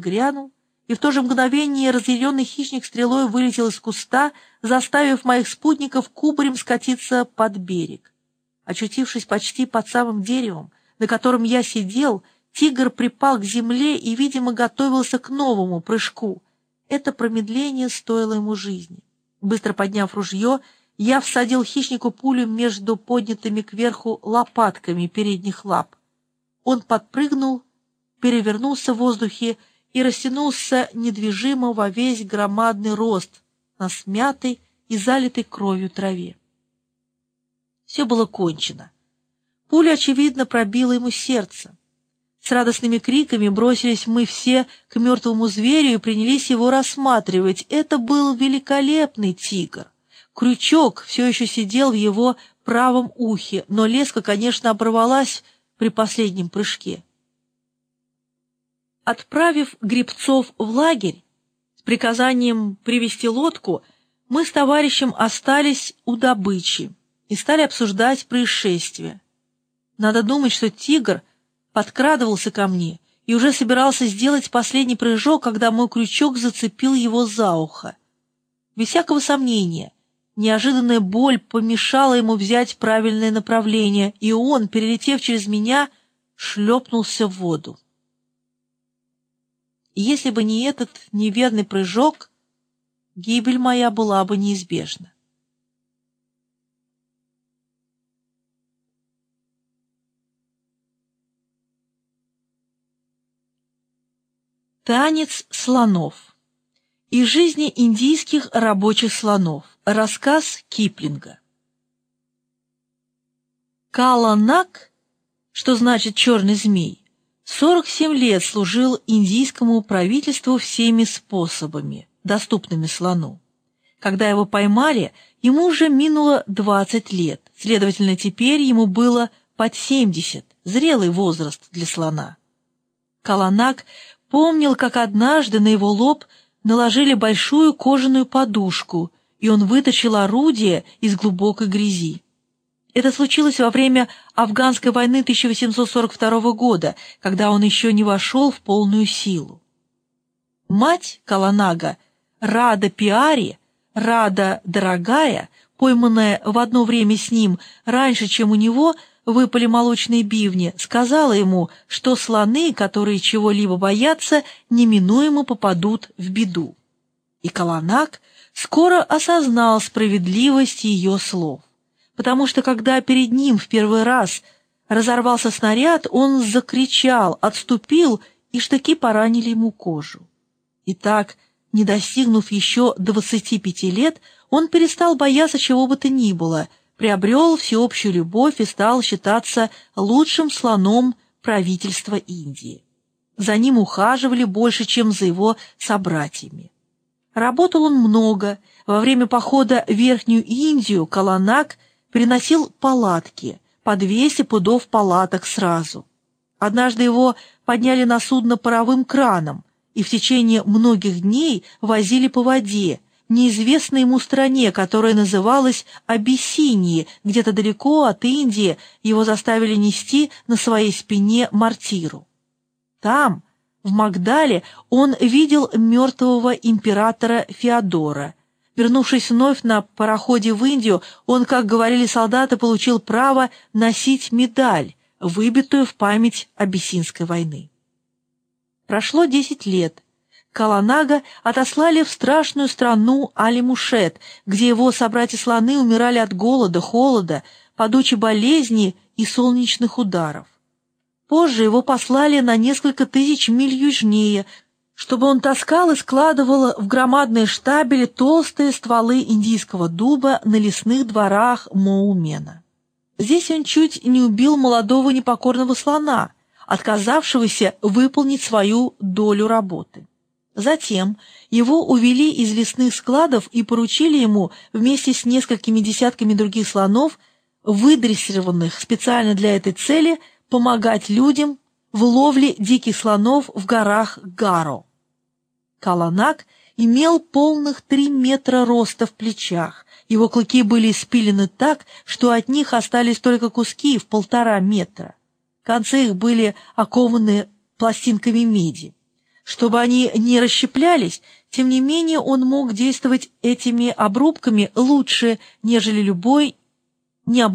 грянул, и в то же мгновение разъяренный хищник стрелой вылетел из куста, заставив моих спутников кубарем скатиться под берег. Очутившись почти под самым деревом, на котором я сидел, тигр припал к земле и, видимо, готовился к новому прыжку. Это промедление стоило ему жизни. Быстро подняв ружье, я всадил хищнику пулю между поднятыми кверху лопатками передних лап. Он подпрыгнул, перевернулся в воздухе и растянулся недвижимо во весь громадный рост на смятой и залитой кровью траве. Все было кончено. Пуля, очевидно, пробила ему сердце. С радостными криками бросились мы все к мертвому зверю и принялись его рассматривать. Это был великолепный тигр. Крючок все еще сидел в его правом ухе, но леска, конечно, оборвалась при последнем прыжке. Отправив гребцов в лагерь с приказанием привести лодку, мы с товарищем остались у добычи и стали обсуждать происшествие. Надо думать, что тигр подкрадывался ко мне и уже собирался сделать последний прыжок, когда мой крючок зацепил его за ухо. Без всякого сомнения, неожиданная боль помешала ему взять правильное направление, и он, перелетев через меня, шлепнулся в воду. И если бы не этот неверный прыжок, гибель моя была бы неизбежна. Танец слонов. Из жизни индийских рабочих слонов. Рассказ Киплинга. Кала Наг, что значит «черный змей», 47 лет служил индийскому правительству всеми способами, доступными слону. Когда его поймали, ему уже минуло 20 лет, следовательно, теперь ему было под 70, зрелый возраст для слона. Кала Наг помнил, как однажды на его лоб наложили большую кожаную подушку, и он вытащил орудие из глубокой грязи. Это случилось во время афганской войны 1842 года, когда он еще не вошел в полную силу. Мать Кала Нага, Рада Пиари, Рада Дорогая, пойманная в одно время с ним раньше, чем у него выпали молочные бивни, сказала ему, что слоны, которые чего-либо боятся, неминуемо попадут в беду. И Кала Наг скоро осознал справедливость ее слов, потому что, когда перед ним в первый раз разорвался снаряд, он закричал, отступил, и штыки поранили ему кожу. Итак, не достигнув еще 25 лет, он перестал бояться чего бы то ни было, приобрел всеобщую любовь и стал считаться лучшим слоном правительства Индии. За ним ухаживали больше, чем за его собратьями. Работал он много. Во время похода в Верхнюю Индию Кала Наг переносил палатки, по 200 пудов палаток сразу. Однажды его подняли на судно паровым краном и в течение многих дней возили по воде, в неизвестной ему стране, которая называлась Абиссинией, где-то далеко от Индии. Его заставили нести на своей спине мортиру. Там, в Магдале, он видел мертвого императора Феодора. Вернувшись вновь на пароходе в Индию, он, как говорили солдаты, получил право носить медаль, выбитую в память Абиссинской войны. Прошло 10 лет. Кала Нага отослали в страшную страну Алимушет, где его собратья-слоны умирали от голода, холода, падучей болезни и солнечных ударов. Позже его послали на несколько тысяч миль южнее, чтобы он таскал и складывал в громадные штабели толстые стволы индийского дуба на лесных дворах Моумена. Здесь он чуть не убил молодого непокорного слона, отказавшегося выполнить свою долю работы. Затем его увели из лесных складов и поручили ему вместе с несколькими десятками других слонов, выдрессированных специально для этой цели, помогать людям в ловле диких слонов в горах Гаро. Кала Наг имел полных 3 метра роста в плечах. Его клыки были испилены так, что от них остались только куски в 1,5 метра. Концы их были окованы пластинками меди. Чтобы они не расщеплялись, тем не менее он мог действовать этими обрубками лучше, нежели любой необрубок